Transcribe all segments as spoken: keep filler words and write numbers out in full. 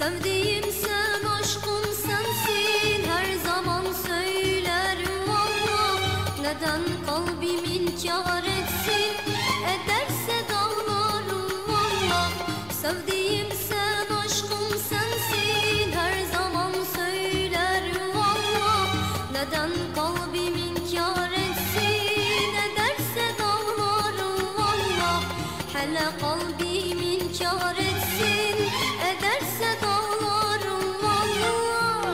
Sevdiğim sen, aşkım sensin, her zaman söylerim valla. Neden kalbim inkar etsin, ederse dağlarım valla. Sevdiğim sen, aşkım sensin, her zaman söylerim valla. Neden kalbim inkar etsin, ederse dağlarım valla. Hele kalbim inkar etsin, ederse dağlarım valla.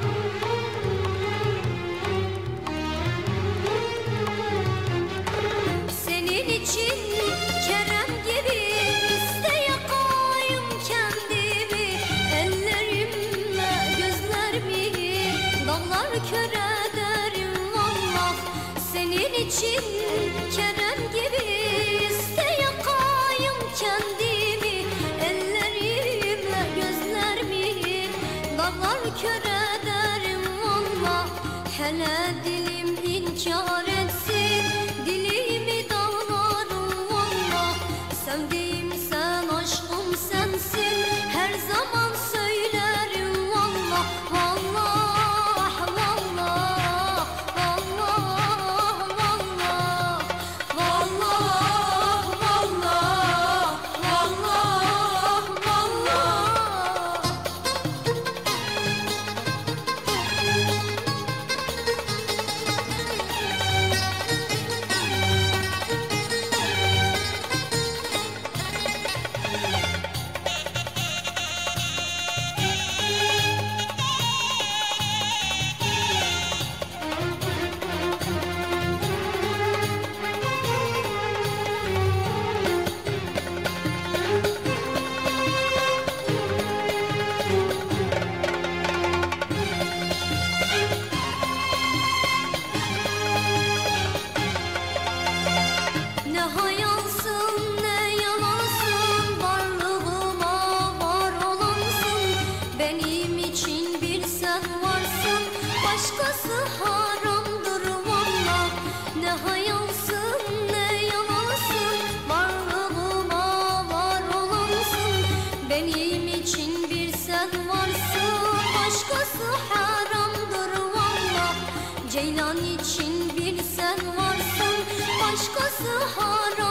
Senin için Kerem gibi iste yakayım kendimi. Ellerimle gözlerimi dağlar kör ederim valla. Senin için Kerem gibi iste yakayım kendimi. Ellerimle gözlerimi dağlar kör ederim valla. Hele dilim inkar etsin, dilimi dağlarım valla. Sevdiğim sen, aşkım sensin, her zaman söylerim valla. Vallah, vallah, vallah, vallah. Vallah, vallah, vallah, vallah. Ne hayalsın ne yalansın, varlığıma var olansın. Benim için bir sen varsın, başkası haramdır valla. Ne hayalsın ne yalansın, varlığıma var olansın. Benim için bir sen varsın, başkası haramdır valla. Ceylan için bir sen varsın, başkası haram.